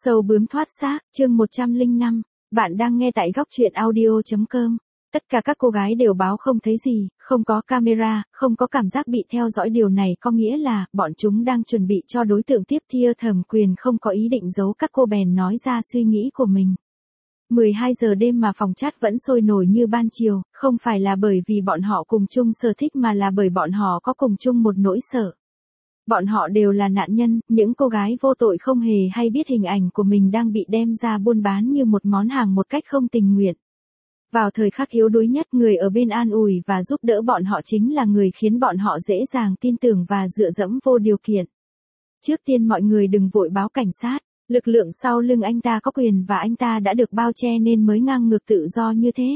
Sâu bướm thoát xác, chương 105, bạn đang nghe tại góc truyện audio.com. Tất cả các cô gái đều báo không thấy gì, không có camera, không có cảm giác bị theo dõi, điều này có nghĩa là bọn chúng đang chuẩn bị cho đối tượng tiếp theo. Thẩm Quyền không có ý định giấu các cô, bèn nói ra suy nghĩ của mình. 12 giờ đêm mà phòng chat vẫn sôi nổi như ban chiều, không phải là bởi vì bọn họ cùng chung sở thích mà là bởi bọn họ có cùng chung một nỗi sợ. Bọn họ đều là nạn nhân, những cô gái vô tội không hề hay biết hình ảnh của mình đang bị đem ra buôn bán như một món hàng một cách không tình nguyện. Vào thời khắc yếu đuối nhất, người ở bên an ủi và giúp đỡ bọn họ chính là người khiến bọn họ dễ dàng tin tưởng và dựa dẫm vô điều kiện. Trước tiên mọi người đừng vội báo cảnh sát, lực lượng sau lưng anh ta có quyền và anh ta đã được bao che nên mới ngang ngược tự do như thế.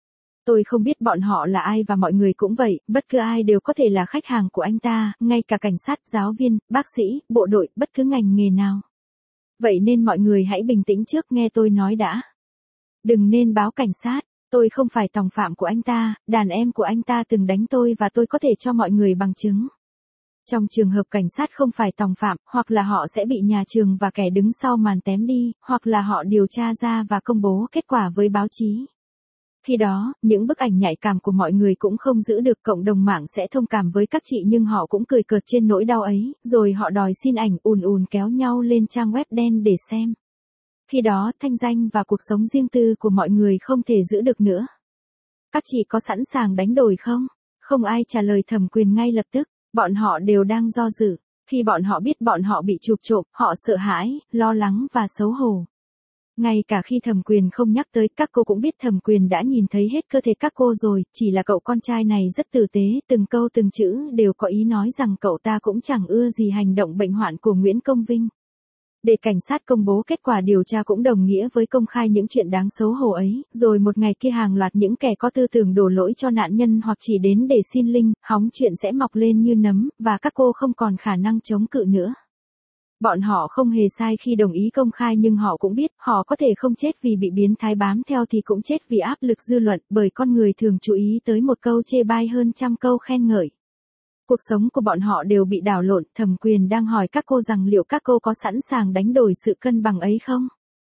Tôi không biết bọn họ là ai và mọi người cũng vậy, bất cứ ai đều có thể là khách hàng của anh ta, ngay cả cảnh sát, giáo viên, bác sĩ, bộ đội, bất cứ ngành nghề nào. Vậy nên mọi người hãy bình tĩnh trước, nghe tôi nói đã. Đừng nên báo cảnh sát, tôi không phải tòng phạm của anh ta, đàn em của anh ta từng đánh tôi và tôi có thể cho mọi người bằng chứng. Trong trường hợp cảnh sát không phải tòng phạm, hoặc là họ sẽ bị nhà trường và kẻ đứng sau màn tém đi, hoặc là họ điều tra ra và công bố kết quả với báo chí. Khi đó, những bức ảnh nhạy cảm của mọi người cũng không giữ được, cộng đồng mạng sẽ thông cảm với các chị nhưng họ cũng cười cợt trên nỗi đau ấy, rồi họ đòi xin ảnh ùn kéo nhau lên trang web đen để xem. Khi đó, thanh danh và cuộc sống riêng tư của mọi người không thể giữ được nữa. Các chị có sẵn sàng đánh đổi không? Không ai trả lời Thẩm Quyền ngay lập tức, bọn họ đều đang do dự. Khi bọn họ biết bọn họ bị chụp trộm, họ sợ hãi, lo lắng và xấu hổ. Ngay cả khi Thẩm Quyền không nhắc tới, các cô cũng biết Thẩm Quyền đã nhìn thấy hết cơ thể các cô rồi, chỉ là cậu con trai này rất tử tế, từng câu từng chữ đều có ý nói rằng cậu ta cũng chẳng ưa gì hành động bệnh hoạn của Nguyễn Công Vinh. Để cảnh sát công bố kết quả điều tra cũng đồng nghĩa với công khai những chuyện đáng xấu hổ ấy, rồi một ngày kia hàng loạt những kẻ có tư tưởng đổ lỗi cho nạn nhân hoặc chỉ đến để xin linh, hóng chuyện sẽ mọc lên như nấm, và các cô không còn khả năng chống cự nữa. Bọn họ không hề sai khi đồng ý công khai, nhưng họ cũng biết họ có thể không chết vì bị biến thái bám theo thì cũng chết vì áp lực dư luận, bởi con người thường chú ý tới một câu chê bai hơn trăm câu khen ngợi. Cuộc sống của bọn họ đều bị đảo lộn. Thẩm Quyền đang hỏi các cô rằng liệu các cô có sẵn sàng đánh đổi sự cân bằng ấy không?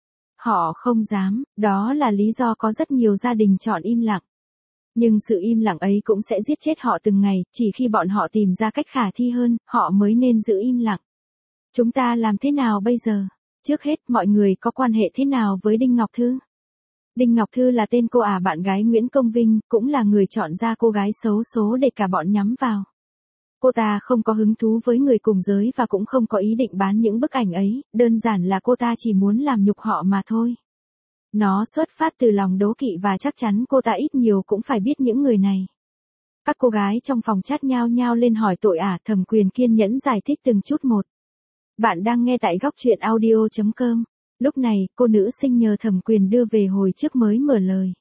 Họ không dám, đó là lý do có rất nhiều gia đình chọn im lặng. Nhưng sự im lặng ấy cũng sẽ giết chết họ từng ngày, chỉ khi bọn họ tìm ra cách khả thi hơn, họ mới nên giữ im lặng. Chúng ta làm thế nào bây giờ? Trước hết, mọi người có quan hệ thế nào với Đinh Ngọc Thư? Đinh Ngọc Thư là tên cô bạn gái Nguyễn Công Vinh, cũng là người chọn ra cô gái xấu số để cả bọn nhắm vào. Cô ta không có hứng thú với người cùng giới và cũng không có ý định bán những bức ảnh ấy, đơn giản là cô ta chỉ muốn làm nhục họ mà thôi. Nó xuất phát từ lòng đố kỵ và chắc chắn cô ta ít nhiều cũng phải biết những người này. Các cô gái trong phòng chat nhao nhao lên hỏi tội. Thẩm Quyền kiên nhẫn giải thích từng chút một. Bạn đang nghe tại góc truyện audio.com. Lúc này, cô nữ sinh nhờ Thẩm Quyền đưa về hồi trước mới mở lời.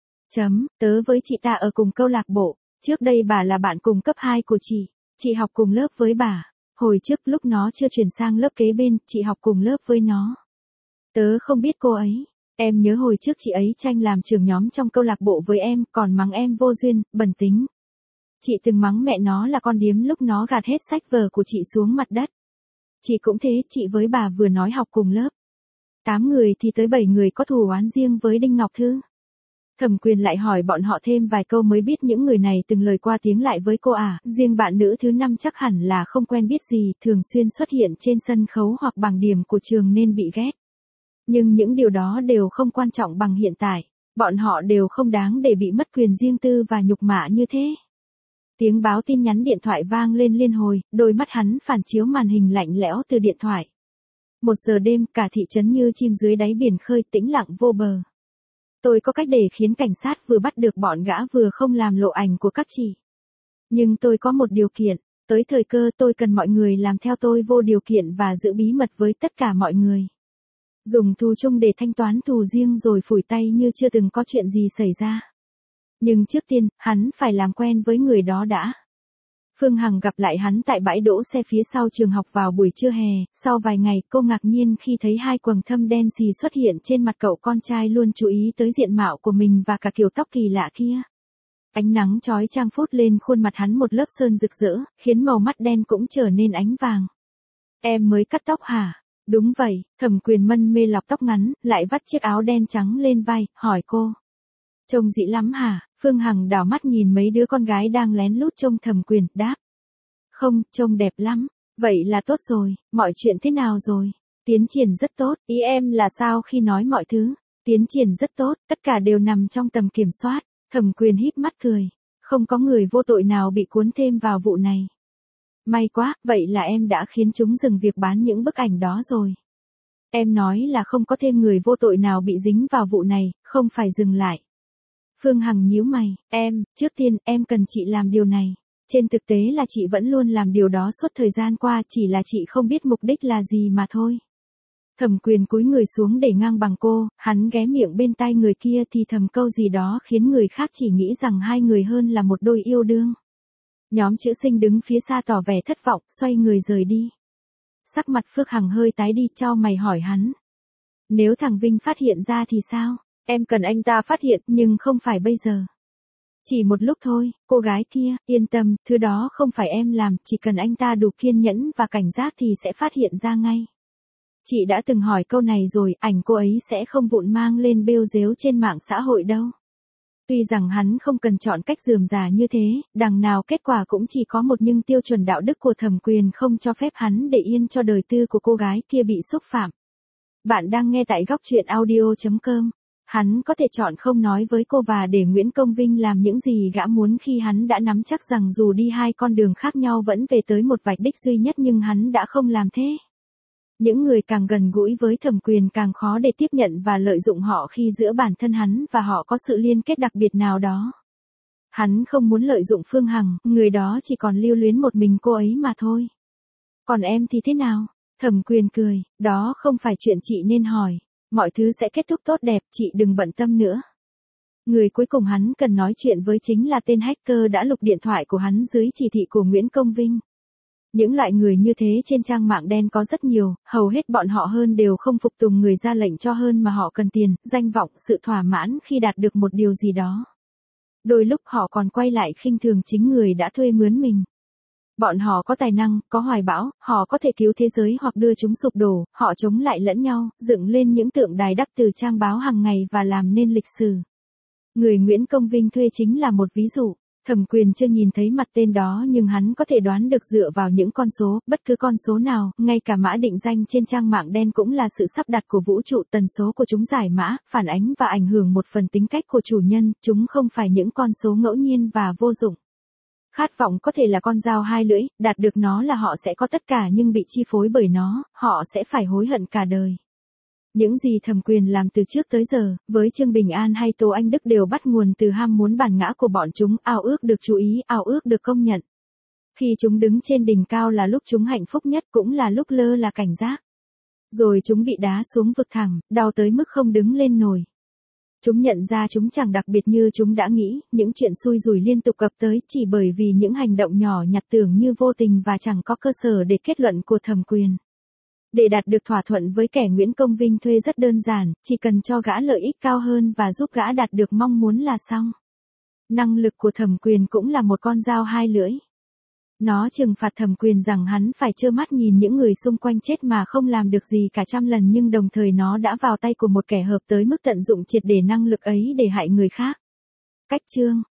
Tớ với chị ta ở cùng câu lạc bộ, trước đây bà là bạn cùng cấp 2 của chị học cùng lớp với bà. Hồi trước lúc nó chưa chuyển sang lớp kế bên, chị học cùng lớp với nó. Tớ không biết cô ấy. Em nhớ hồi trước chị ấy tranh làm trưởng nhóm trong câu lạc bộ với em, còn mắng em vô duyên, bẩn tính. Chị từng mắng mẹ nó là con điếm lúc nó gạt hết sách vở của chị xuống mặt đất. Chị cũng thế, chị với bà vừa nói học cùng lớp. 8 người thì tới 7 người có thù oán riêng với Đinh Ngọc Thư. Thẩm Quyền lại hỏi bọn họ thêm vài câu mới biết những người này từng lời qua tiếng lại với cô. Riêng bạn nữ thứ 5 chắc hẳn là không quen biết gì, thường xuyên xuất hiện trên sân khấu hoặc bảng điểm của trường nên bị ghét. Nhưng những điều đó đều không quan trọng bằng hiện tại, bọn họ đều không đáng để bị mất quyền riêng tư và nhục mạ như thế. Tiếng báo tin nhắn điện thoại vang lên liên hồi, đôi mắt hắn phản chiếu màn hình lạnh lẽo từ điện thoại. 1 giờ đêm, cả thị trấn như chim dưới đáy biển khơi, tĩnh lặng vô bờ. Tôi có cách để khiến cảnh sát vừa bắt được bọn gã vừa không làm lộ ảnh của các chị. Nhưng tôi có một điều kiện, tới thời cơ tôi cần mọi người làm theo tôi vô điều kiện và giữ bí mật với tất cả mọi người. Dùng thù chung để thanh toán thù riêng rồi phủi tay như chưa từng có chuyện gì xảy ra. Nhưng trước tiên, hắn phải làm quen với người đó đã. Phương Hằng gặp lại hắn tại bãi đỗ xe phía sau trường học vào buổi trưa hè, sau vài ngày cô ngạc nhiên khi thấy 2 quầng thâm đen xì xuất hiện trên mặt cậu con trai luôn chú ý tới diện mạo của mình và cả kiểu tóc kỳ lạ kia. Ánh nắng chói chang phút lên khuôn mặt hắn một lớp sơn rực rỡ, khiến màu mắt đen cũng trở nên ánh vàng. Em mới cắt tóc hả? Đúng vậy, Thẩm Quyền mân mê lọc tóc ngắn, lại vắt chiếc áo đen trắng lên vai, hỏi cô. Trông dĩ lắm hả? Phương Hằng đảo mắt nhìn mấy đứa con gái đang lén lút trông Thẩm Quyền, đáp. Không, trông đẹp lắm. Vậy là tốt rồi, mọi chuyện thế nào rồi? Tiến triển rất tốt, ý em là sao khi nói mọi thứ? Tiến triển rất tốt, tất cả đều nằm trong tầm kiểm soát. Thẩm Quyền híp mắt cười. Không có người vô tội nào bị cuốn thêm vào vụ này. May quá, vậy là em đã khiến chúng dừng việc bán những bức ảnh đó rồi. Em nói là không có thêm người vô tội nào bị dính vào vụ này, không phải dừng lại. Phương Hằng nhíu mày, trước tiên em cần chị làm điều này. Trên thực tế là chị vẫn luôn làm điều đó suốt thời gian qua, chỉ là chị không biết mục đích là gì mà thôi. Thẩm Quyền cúi người xuống để ngang bằng cô, hắn ghé miệng bên tai người kia thì thầm câu gì đó khiến người khác chỉ nghĩ rằng hai người hơn là một đôi yêu đương. Nhóm chữ sinh đứng phía xa tỏ vẻ thất vọng, xoay người rời đi. Sắc mặt Phước Hằng hơi tái đi, chau mày hỏi hắn. Nếu thằng Vinh phát hiện ra thì sao? Em cần anh ta phát hiện, nhưng không phải bây giờ. Chỉ một lúc thôi, cô gái kia, yên tâm, thứ đó không phải em làm, chỉ cần anh ta đủ kiên nhẫn và cảnh giác thì sẽ phát hiện ra ngay. Chị đã từng hỏi câu này rồi, ảnh cô ấy sẽ không vụn mang lên bêu dếu trên mạng xã hội đâu. Tuy rằng hắn không cần chọn cách rườm rà như thế, đằng nào kết quả cũng chỉ có một, nhưng tiêu chuẩn đạo đức của Thẩm Quyền không cho phép hắn để yên cho đời tư của cô gái kia bị xúc phạm. Bạn đang nghe tại góc truyện audio.com. Hắn có thể chọn không nói với cô và để Nguyễn Công Vinh làm những gì gã muốn khi hắn đã nắm chắc rằng dù đi hai con đường khác nhau vẫn về tới một vạch đích duy nhất, nhưng hắn đã không làm thế. Những người càng gần gũi với Thẩm Quyền càng khó để tiếp nhận và lợi dụng họ khi giữa bản thân hắn và họ có sự liên kết đặc biệt nào đó. Hắn không muốn lợi dụng Phương Hằng, người đó chỉ còn lưu luyến một mình cô ấy mà thôi. Còn em thì thế nào? Thẩm Quyền cười, đó không phải chuyện chị nên hỏi. Mọi thứ sẽ kết thúc tốt đẹp, chị đừng bận tâm nữa. Người cuối cùng hắn cần nói chuyện với chính là tên hacker đã lục điện thoại của hắn dưới chỉ thị của Nguyễn Công Vinh. Những loại người như thế trên trang mạng đen có rất nhiều, hầu hết bọn họ hơn đều không phục tùng người ra lệnh cho, hơn mà họ cần tiền, danh vọng, sự thỏa mãn khi đạt được một điều gì đó. Đôi lúc họ còn quay lại khinh thường chính người đã thuê mướn mình. Bọn họ có tài năng, có hoài bão, họ có thể cứu thế giới hoặc đưa chúng sụp đổ, họ chống lại lẫn nhau, dựng lên những tượng đài đắp từ trang báo hàng ngày và làm nên lịch sử. Người Nguyễn Công Vinh thuê chính là một ví dụ. Thẩm Quyền chưa nhìn thấy mặt tên đó nhưng hắn có thể đoán được dựa vào những con số, bất cứ con số nào, ngay cả mã định danh trên trang mạng đen cũng là sự sắp đặt của vũ trụ, tần số của chúng giải mã, phản ánh và ảnh hưởng một phần tính cách của chủ nhân, chúng không phải những con số ngẫu nhiên và vô dụng. Khát vọng có thể là con dao hai lưỡi, đạt được nó là họ sẽ có tất cả, nhưng bị chi phối bởi nó, họ sẽ phải hối hận cả đời. Những gì Thẩm Quyền làm từ trước tới giờ, với Trương Bình An hay Tô Anh Đức đều bắt nguồn từ ham muốn bản ngã của bọn chúng, ao ước được chú ý, ao ước được công nhận. Khi chúng đứng trên đỉnh cao là lúc chúng hạnh phúc nhất, cũng là lúc lơ là cảnh giác. Rồi chúng bị đá xuống vực thẳm, đau tới mức không đứng lên nổi. Chúng nhận ra chúng chẳng đặc biệt như chúng đã nghĩ, những chuyện xui rủi liên tục ập tới chỉ bởi vì những hành động nhỏ nhặt tưởng như vô tình và chẳng có cơ sở để kết luận của Thẩm Quyền. Để đạt được thỏa thuận với kẻ Nguyễn Công Vinh thuê rất đơn giản, chỉ cần cho gã lợi ích cao hơn và giúp gã đạt được mong muốn là xong. Năng lực của Thẩm Quyền cũng là một con dao hai lưỡi. Nó trừng phạt Thẩm Quyền rằng hắn phải trơ mắt nhìn những người xung quanh chết mà không làm được gì cả trăm lần, nhưng đồng thời nó đã vào tay của một kẻ hợp tới mức tận dụng triệt để năng lực ấy để hại người khác. Cách chương